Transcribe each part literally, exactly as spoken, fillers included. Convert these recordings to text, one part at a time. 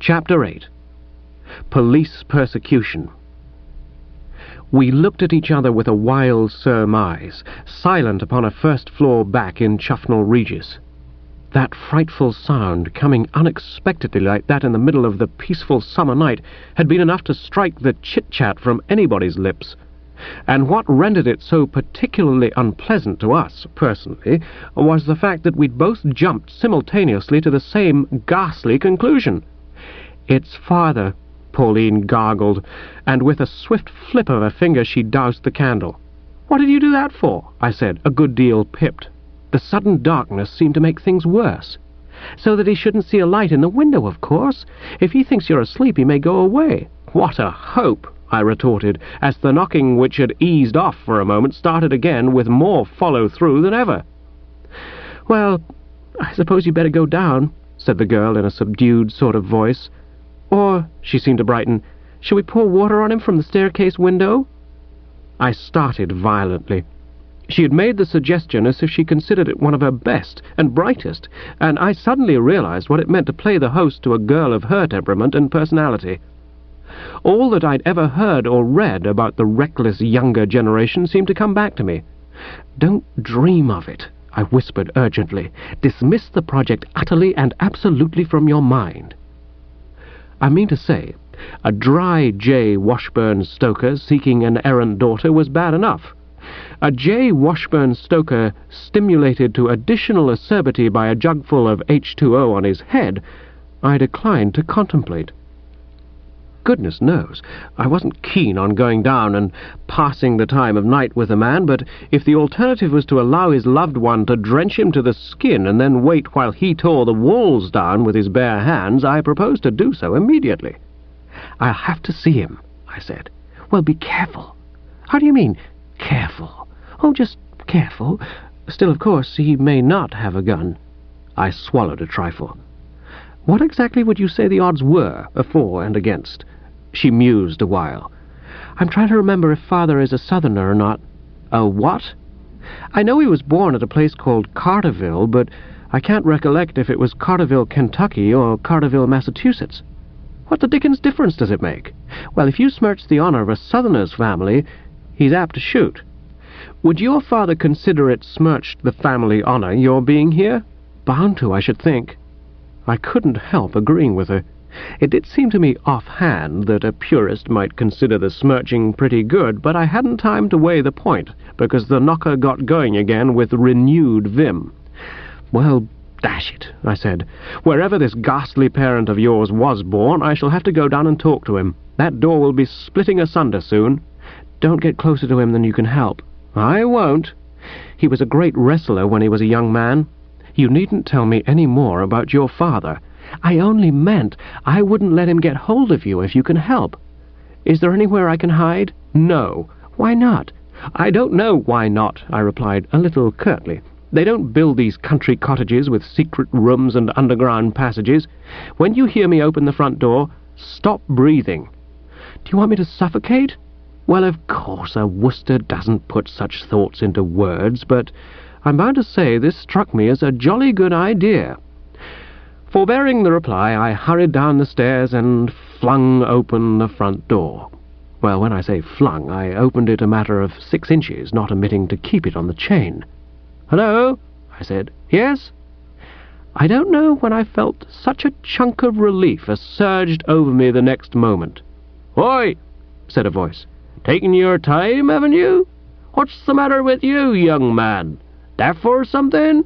Chapter eight. Police Persecution. We looked at each other with a wild surmise, silent upon a first-floor back in Chuffnell Regis. That frightful sound, coming unexpectedly like that in the middle of the peaceful summer night, had been enough to strike the chit-chat from anybody's lips. And what rendered it so particularly unpleasant to us, personally, was the fact that we'd both jumped simultaneously to the same ghastly conclusion. "It's father," Pauline gargled, and with a swift flip of her finger she doused the candle. "What did you do that for?" I said, a good deal pipped. The sudden darkness seemed to make things worse. "So that he shouldn't see a light in the window, of course. If he thinks you're asleep, he may go away." "What a hope!" I retorted, as the knocking, which had eased off for a moment, started again with more follow-through than ever. "Well, I suppose you'd better go down," said the girl in a subdued sort of voice. "Or," she seemed to brighten, "shall we pour water on him from the staircase window?" I started violently. She had made the suggestion as if she considered it one of her best and brightest, and I suddenly realized what it meant to play the host to a girl of her temperament and personality. All that I'd ever heard or read about the reckless younger generation seemed to come back to me. "Don't dream of it," I whispered urgently. "Dismiss the project utterly and absolutely from your mind." I mean to say, a dry J. Washburn-Stoker seeking an errant daughter was bad enough. A J. Washburn-Stoker stimulated to additional acerbity by a jugful of H two O on his head, I declined to contemplate. Goodness knows, I wasn't keen on going down and passing the time of night with a man, but if the alternative was to allow his loved one to drench him to the skin and then wait while he tore the walls down with his bare hands, I proposed to do so immediately. "I'll have to see him," I said. "Well, be careful." "How do you mean, careful?" "Oh, just careful. Still, of course, he may not have a gun." I swallowed a trifle. "What exactly would you say the odds were, for and against?" She mused a while. "I'm trying to remember if father is a Southerner or not." "A what?" "I know he was born at a place called Carterville, but I can't recollect if it was Carterville, Kentucky, or Carterville, Massachusetts." "What the dickens difference does it make?" "Well, if you smirch the honor of a Southerner's family, he's apt to shoot." "Would your father consider it smirched the family honor your being here?" "Bound to, I should think." I couldn't help agreeing with her. It did seem to me offhand that a purist might consider the smirching pretty good, but I hadn't time to weigh the point, because the knocker got going again with renewed vim. "Well, dash it," I said. "Wherever this ghastly parent of yours was born, I shall have to go down and talk to him. That door will be splitting asunder soon." "Don't get closer to him than you can help." "I won't." "He was a great wrestler when he was a young man." "You needn't tell me any more about your father." "I only meant I wouldn't let him get hold of you if you can help." "Is there anywhere I can hide?" "No." "Why not?" "I don't know why not," I replied, a little curtly. "They don't build these country cottages with secret rooms and underground passages. When you hear me open the front door, stop breathing." "Do you want me to suffocate?" "Well, of course, a Worcester doesn't put such thoughts into words, but I'm bound to say this struck me as a jolly good idea." Forbearing the reply, I hurried down the stairs and flung open the front door. Well, when I say flung, I opened it a matter of six inches, not omitting to keep it on the chain. "Hello?" I said. "Yes?" I don't know when I felt such a chunk of relief as surged over me the next moment. "Oi!" said a voice. "Taking your time, haven't you? What's the matter with you, young man? Deaf or something?"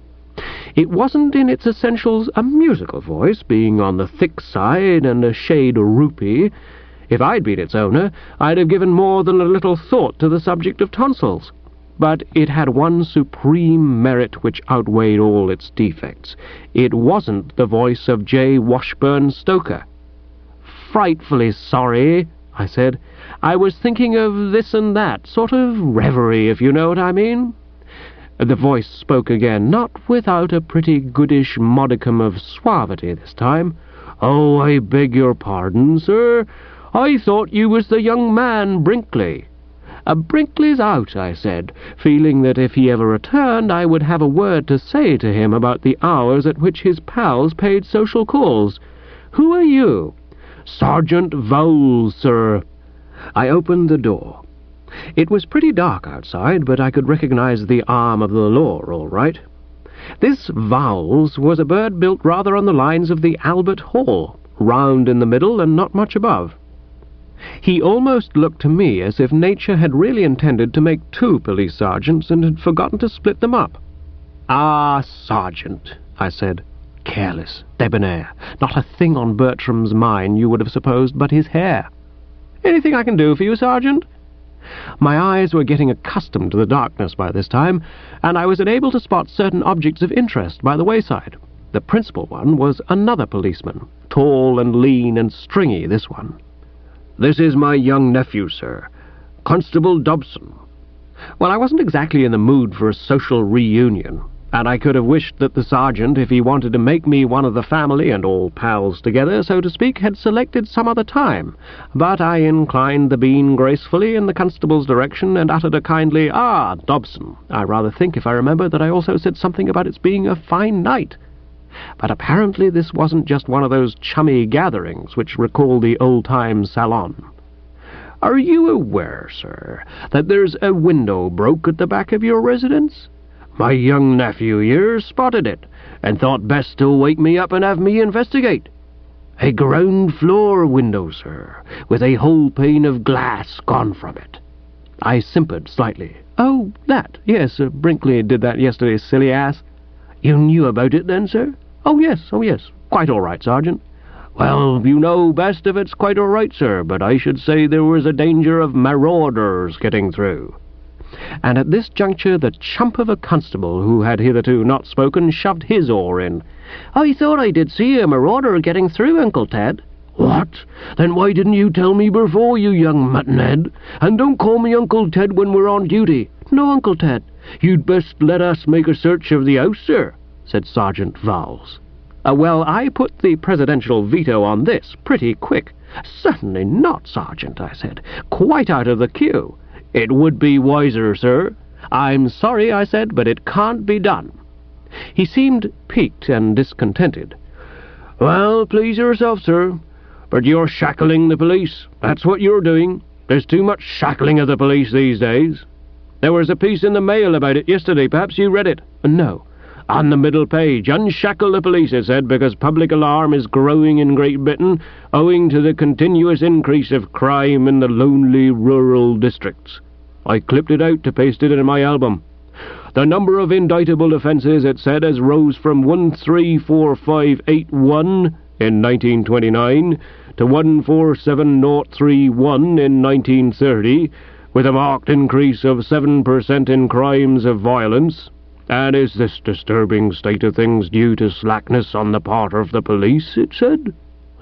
It wasn't in its essentials a musical voice, being on the thick side and a shade rupee. If I'd been its owner, I'd have given more than a little thought to the subject of tonsils. But it had one supreme merit which outweighed all its defects. It wasn't the voice of J. Washburn-Stoker. "Frightfully sorry," I said. "I was thinking of this and that, sort of reverie, if you know what I mean." The voice spoke again, not without a pretty goodish modicum of suavity this time. "Oh, I beg your pardon, sir. I thought you was the young man Brinkley." "A Brinkley's out," I said, feeling that if he ever returned I would have a word to say to him about the hours at which his pals paid social calls. Who are you?" "Sergeant Vowles, sir." I opened the door. It was pretty dark outside, but I could recognize the arm of the law all right. This Vowles was a bird built rather on the lines of the Albert Hall, round in the middle and not much above. He almost looked to me as if nature had really intended to make two police sergeants and had forgotten to split them up. "Ah, Sergeant," I said, careless, debonair, not a thing on Bertram's mind, you would have supposed, but his hair. "Anything I can do for you, Sergeant?" My eyes were getting accustomed to the darkness by this time, and I was unable to spot certain objects of interest by the wayside. The principal one was another policeman, tall and lean and stringy, this one. "This is my young nephew, sir, Constable Dobson." Well, I wasn't exactly in the mood for a social reunion, and I could have wished that the sergeant, if he wanted to make me one of the family and all pals together, so to speak, had selected some other time. But I inclined the bean gracefully in the constable's direction and uttered a kindly, "Ah, Dobson." I rather think, if I remember, that I also said something about its being a fine night. But apparently this wasn't just one of those chummy gatherings which recall the old-time salon. "Are you aware, sir, that there's a window broke at the back of your residence? My young nephew here spotted it, and thought best to wake me up and have me investigate. A ground-floor window, sir, with a whole pane of glass gone from it." I simpered slightly. "Oh, that, yes, uh, Brinkley did that yesterday, silly ass." "You knew about it then, sir?" "Oh, yes, oh, yes. Quite all right, Sergeant." "Well, you know best if it's quite all right, sir, but I should say there was a danger of marauders getting through." And at this juncture the chump of a constable, who had hitherto not spoken, shoved his oar in. "I thought I did see a marauder getting through, Uncle Ted." "What? Then why didn't you tell me before, you young muttonhead? And don't call me Uncle Ted when we're on duty." "No, Uncle Ted." "You'd best let us make a search of the house, sir," said Sergeant Vowles. Uh, well, I put the presidential veto on this pretty quick. "Certainly not, Sergeant," I said. "Quite out of the queue." "It would be wiser, sir." "I'm sorry," I said, "but it can't be done." He seemed piqued and discontented. "Well, please yourself, sir. But you're shackling the police. That's what you're doing. There's too much shackling of the police these days. There was a piece in the Mail about it yesterday. Perhaps you read it?" "No." "On the middle page, 'Unshackle the police,' it said, because public alarm is growing in Great Britain owing to the continuous increase of crime in the lonely rural districts." I clipped it out to paste it in my album. "The number of indictable offences," it said, "has rose from one three four five eight one in nineteen twenty-nine to one four seven zero three one in nineteen thirty, with a marked increase of seven percent in crimes of violence. And is this disturbing state of things due to slackness on the part of the police?" it said.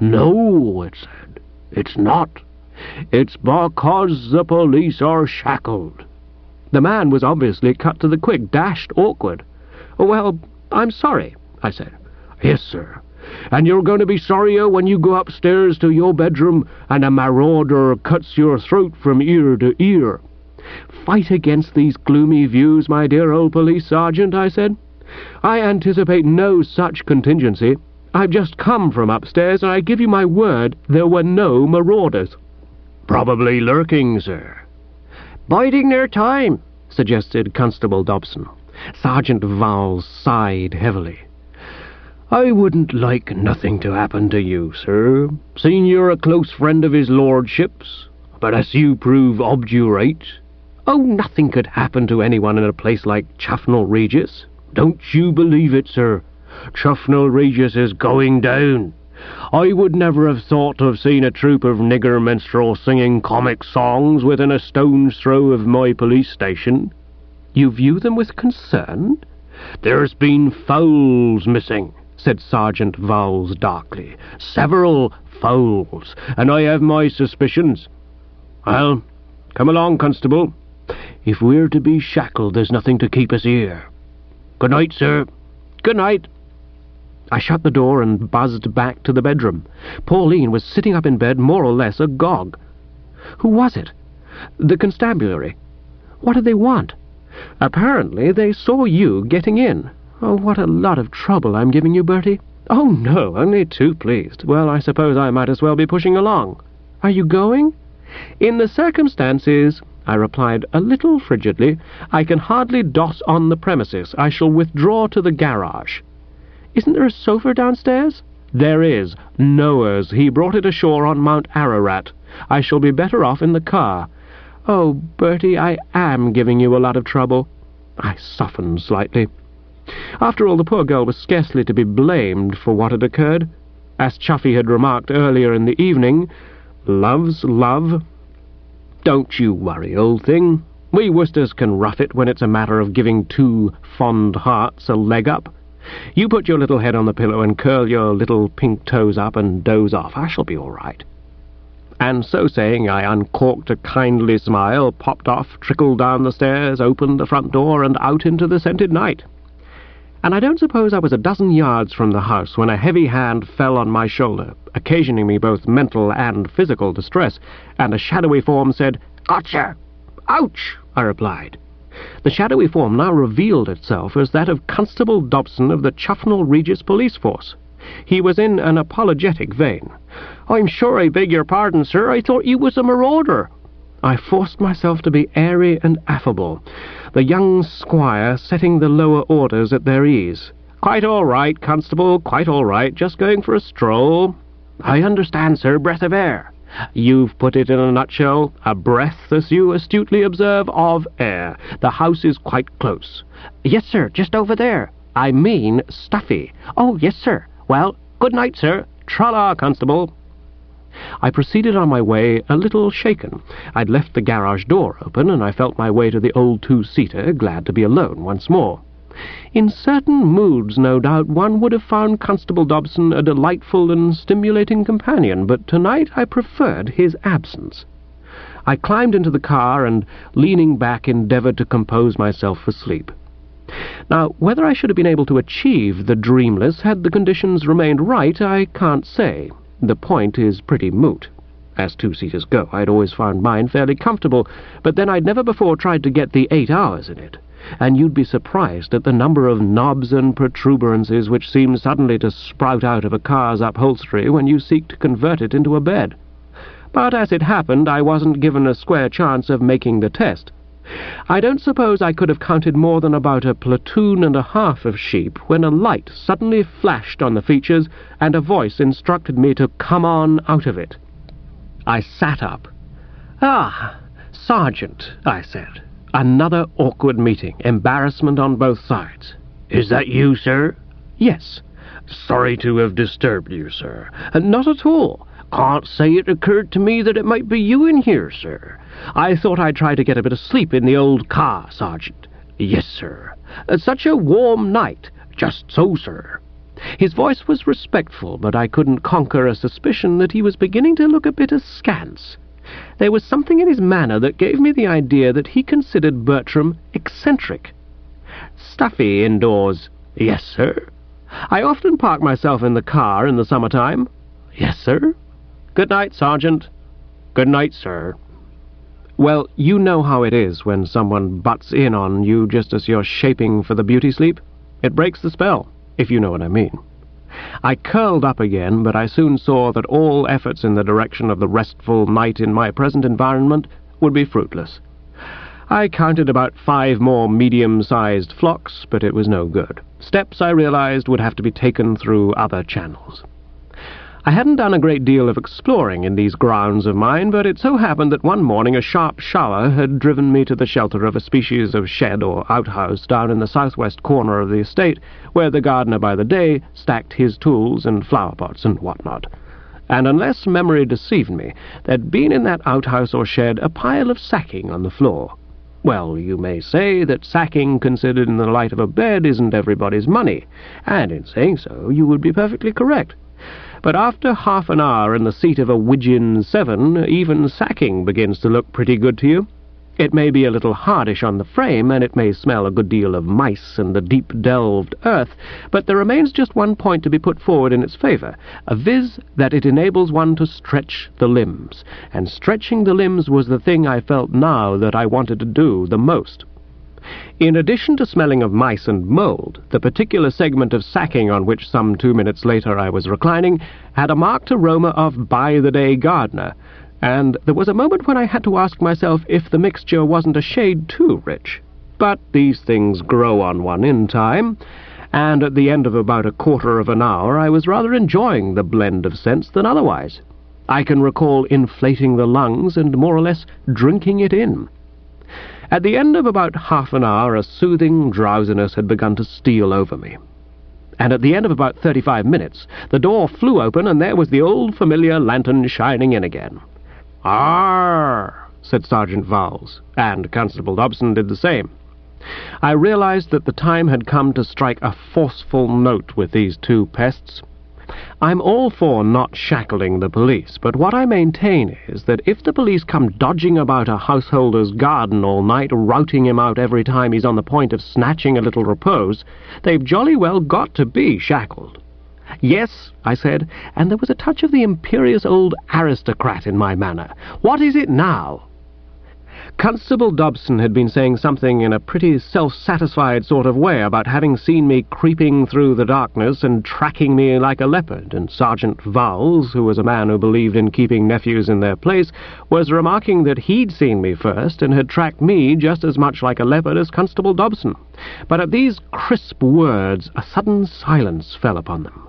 "No," it said, "it's not. It's because the police are shackled." The man was obviously cut to the quick, dashed awkward. "Well, I'm sorry," I said. "Yes, sir. And you're going to be sorrier when you go upstairs to your bedroom and a marauder cuts your throat from ear to ear." "Fight against these gloomy views, my dear old police sergeant," I said. "I anticipate no such contingency. I've just come from upstairs, and I give you my word there were no marauders." "Probably lurking, sir." "Biding their time," suggested Constable Dobson. Sergeant Vowles sighed heavily. "I wouldn't like nothing to happen to you, sir, seeing you're a close friend of his lordship's, but as you prove obdurate—" "Oh, nothing could happen to anyone in a place like Chufnell Regis." "Don't you believe it, sir. Chufnell Regis is going down. I would never have thought to have seen a troop of nigger minstrels singing comic songs within a stone's throw of my police station." "You view them with concern?" "There's been fowls missing," said Sergeant Vowles darkly. "Several fowls, and I have my suspicions. Well, come along, Constable. If we're to be shackled, there's nothing to keep us here. Good night, sir." "Good night." I shut the door and buzzed back to the bedroom. Pauline was sitting up in bed, more or less agog. Who was it? The constabulary. What did they want? Apparently they saw you getting in. Oh, what a lot of trouble I'm giving you, Bertie. "Oh, no, only too pleased. Well, I suppose I might as well be pushing along." "Are you going?" "In the circumstances," I replied a little frigidly, "I can hardly dot on the premises. I shall withdraw to the garage." "Isn't there a sofa downstairs?" "There is. Noah's. He brought it ashore on Mount Ararat. I shall be better off in the car." "Oh, Bertie, I am giving you a lot of trouble." I softened slightly. After all, the poor girl was scarcely to be blamed for what had occurred. As Chuffy had remarked earlier in the evening, love's love. "Don't you worry, old thing. We Worcesters can rough it when it's a matter of giving two fond hearts a leg up. You put your little head on the pillow and curl your little pink toes up and doze off. I shall be all right." And so saying, I uncorked a kindly smile, popped off, trickled down the stairs, opened the front door, and out into the scented night. And I don't suppose I was a dozen yards from the house when a heavy hand fell on my shoulder, occasioning me both mental and physical distress, and a shadowy form said, "Gotcha!" "Ouch!" I replied. The shadowy form now revealed itself as that of Constable Dobson of the Chuffnell Regis Police Force. He was in an apologetic vein. "I'm sure I beg your pardon, sir. I thought you was a marauder." I forced myself to be airy and affable, the young squire setting the lower orders at their ease. "Quite all right, Constable, quite all right. Just going for a stroll." "I understand, sir. Breath of air." "You've put it in a nutshell. A breath, as you astutely observe, of air. The house is quite close." "Yes, sir, just over there." "I mean stuffy." "Oh, yes, sir. Well, good night, sir. Tra-la, Constable." I proceeded on my way a little shaken. I'd left the garage door open, and I felt my way to the old two-seater, glad to be alone once more. In certain moods, no doubt, one would have found Constable Dobson a delightful and stimulating companion, but tonight I preferred his absence. I climbed into the car and, leaning back, endeavoured to compose myself for sleep. Now, whether I should have been able to achieve the dreamless had the conditions remained right, I can't say. The point is pretty moot. As two-seaters go, I'd always found mine fairly comfortable, but then I'd never before tried to get the eight hours in it, and you'd be surprised at the number of knobs and protuberances which seem suddenly to sprout out of a car's upholstery when you seek to convert it into a bed. But as it happened, I wasn't given a square chance of making the test. I don't suppose I could have counted more than about a platoon and a half of sheep when a light suddenly flashed on the features and a voice instructed me to come on out of it. I sat up. "Ah, Sergeant," I said. Another awkward meeting, embarrassment on both sides. "Is that you, sir?" "Yes." "Sorry to have disturbed you, sir." "Not at all. Can't say it occurred to me that it might be you in here, sir. I thought I'd try to get a bit of sleep in the old car, Sergeant." "Yes, sir." "Such a warm night." "Just so, sir." His voice was respectful, but I couldn't conquer a suspicion that he was beginning to look a bit askance. There was something in his manner that gave me the idea that he considered Bertram eccentric. "Stuffy indoors." "Yes, sir." "I often park myself in the car in the summertime." "Yes, sir." "Good night, Sergeant." "Good night, sir." Well, you know how it is when someone butts in on you just as you're shaping for the beauty sleep. It breaks the spell, if you know what I mean. I curled up again, but I soon saw that all efforts in the direction of the restful night in my present environment would be fruitless. I counted about five more medium-sized flocks, but it was no good. Steps, I realized, would have to be taken through other channels. I hadn't done a great deal of exploring in these grounds of mine, but it so happened that one morning a sharp shower had driven me to the shelter of a species of shed or outhouse down in the southwest corner of the estate, where the gardener by the day stacked his tools and flower-pots and what-not. And unless memory deceived me, there'd been in that outhouse or shed a pile of sacking on the floor. Well, you may say that sacking, considered in the light of a bed, isn't everybody's money, and in saying so you would be perfectly correct. But after half an hour in the seat of a Widgeon seven, even sacking begins to look pretty good to you. It may be a little hardish on the frame, and it may smell a good deal of mice and the deep-delved earth, but there remains just one point to be put forward in its favour, viz. That it enables one to stretch the limbs, and stretching the limbs was the thing I felt now that I wanted to do the most. In addition to smelling of mice and mould, the particular segment of sacking on which some two minutes later I was reclining had a marked aroma of by-the-day gardener, and there was a moment when I had to ask myself if the mixture wasn't a shade too rich. But these things grow on one in time, and at the end of about a quarter of an hour I was rather enjoying the blend of scents than otherwise. I can recall inflating the lungs and more or less drinking it in. At the end of about half an hour a soothing drowsiness had begun to steal over me. And at the end of about thirty-five minutes the door flew open, and there was the old familiar lantern shining in again. "Arr!" said Sergeant Vowles, and Constable Dobson did the same. I realized that the time had come to strike a forceful note with these two pests. I'm all for not shackling the police, but what I maintain is that if the police come dodging about a householder's garden all night, routing him out every time he's on the point of snatching a little repose, they've jolly well got to be shackled. "Yes," I said, and there was a touch of the imperious old aristocrat in my manner. "What is it now?" Constable Dobson had been saying something in a pretty self-satisfied sort of way about having seen me creeping through the darkness and tracking me like a leopard, and Sergeant Vowles, who was a man who believed in keeping nephews in their place, was remarking that he'd seen me first and had tracked me just as much like a leopard as Constable Dobson. But at these crisp words a sudden silence fell upon them.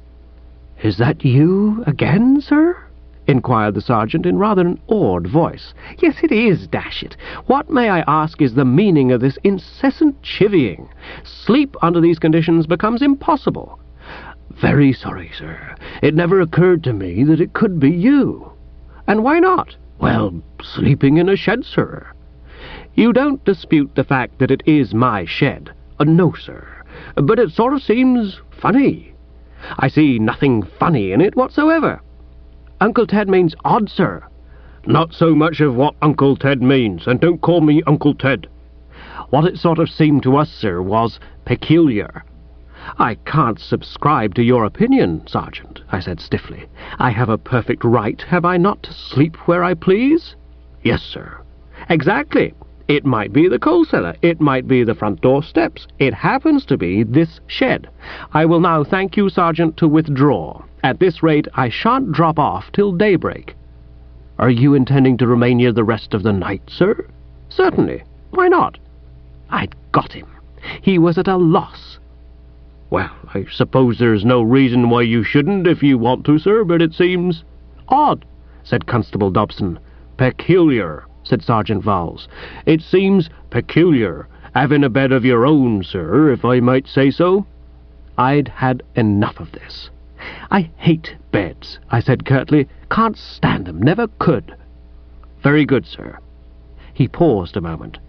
"Is that you again, sir?" inquired the sergeant in rather an awed voice. "Yes, it is, dash it. What, may I ask, is the meaning of this incessant chivying? Sleep under these conditions becomes impossible." "Very sorry, sir. It never occurred to me that it could be you." "And why not?" "Well, sleeping in a shed, sir." "You don't dispute the fact that it is my shed?" Uh, "No, sir. But it sort of seems funny." "I see nothing funny in it whatsoever." "Uncle Ted means odd, sir." "Not so much of what Uncle Ted means, and don't call me Uncle Ted." "What it sort of seemed to us, sir, was peculiar." "I can't subscribe to your opinion, Sergeant," I said stiffly. "I have a perfect right, have I not, to sleep where I please?" "Yes, sir." "Exactly. It might be the coal cellar, it might be the front door steps. It happens to be this shed. I will now thank you, Sergeant, to withdraw. At this rate I shan't drop off till daybreak." "Are you intending to remain here the rest of the night, sir?" "Certainly. Why not?" I'd got him. He was at a loss. "Well, I suppose there's no reason why you shouldn't if you want to, sir, but it seems—" "Odd," said Constable Dobson. "Peculiar," said Sergeant Vowles. "It seems peculiar, having a bed of your own, sir, if I might say so." I'd had enough of this. "I hate beds," I said curtly. "Can't stand them, never could." "Very good, sir." He paused a moment.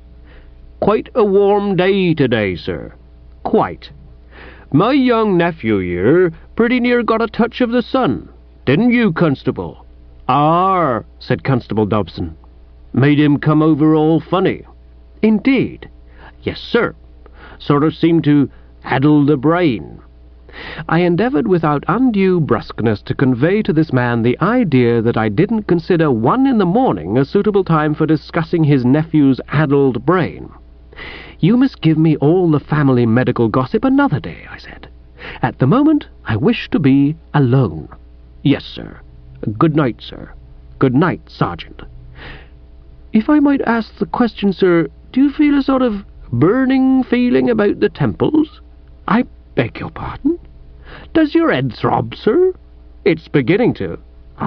"Quite a warm day today, sir." "Quite." "My young nephew here pretty near got a touch of the sun. Didn't you, Constable?" "Arr," said Constable Dobson. "Made him come over all funny." "Indeed?" "Yes, sir. Sort of seemed to addle the brain." I endeavoured without undue brusqueness to convey to this man the idea that I didn't consider one in the morning a suitable time for discussing his nephew's addled brain. "You must give me all the family medical gossip another day," I said. "At the moment I wish to be alone." "Yes, sir. Good night, sir." "Good night, Sergeant." "If I might ask the question, sir, do you feel a sort of burning feeling about the temples?" "I beg your pardon?" "Does your head throb, sir?" "It's beginning to."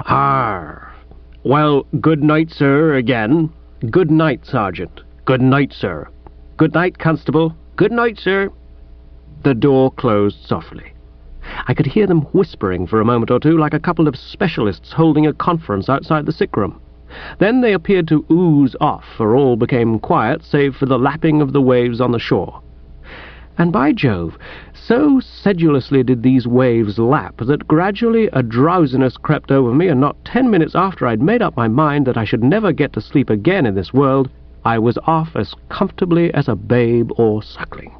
"Ah. Well, good night, sir, again." "Good night, Sergeant." "Good night, sir." "Good night, Constable." "Good night, sir." The door closed softly. I could hear them whispering for a moment or two like a couple of specialists holding a conference outside the sick room. Then they appeared to ooze off, for all became quiet save for the lapping of the waves on the shore. And by Jove, so sedulously did these waves lap that gradually a drowsiness crept over me, and not ten minutes after I'd made up my mind that I should never get to sleep again in this world, I was off as comfortably as a babe or suckling.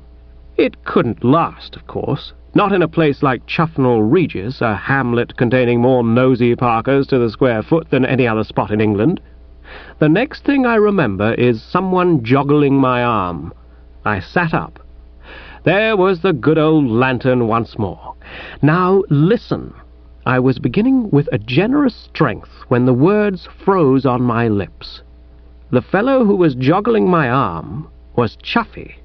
It couldn't last, of course. Not in a place like Chufnell Regis, a hamlet containing more nosy Parkers to the square foot than any other spot in England. The next thing I remember is someone joggling my arm. I sat up. There was the good old lantern once more. Now listen. I was beginning with a generous strength when the words froze on my lips. The fellow who was joggling my arm was Chuffy.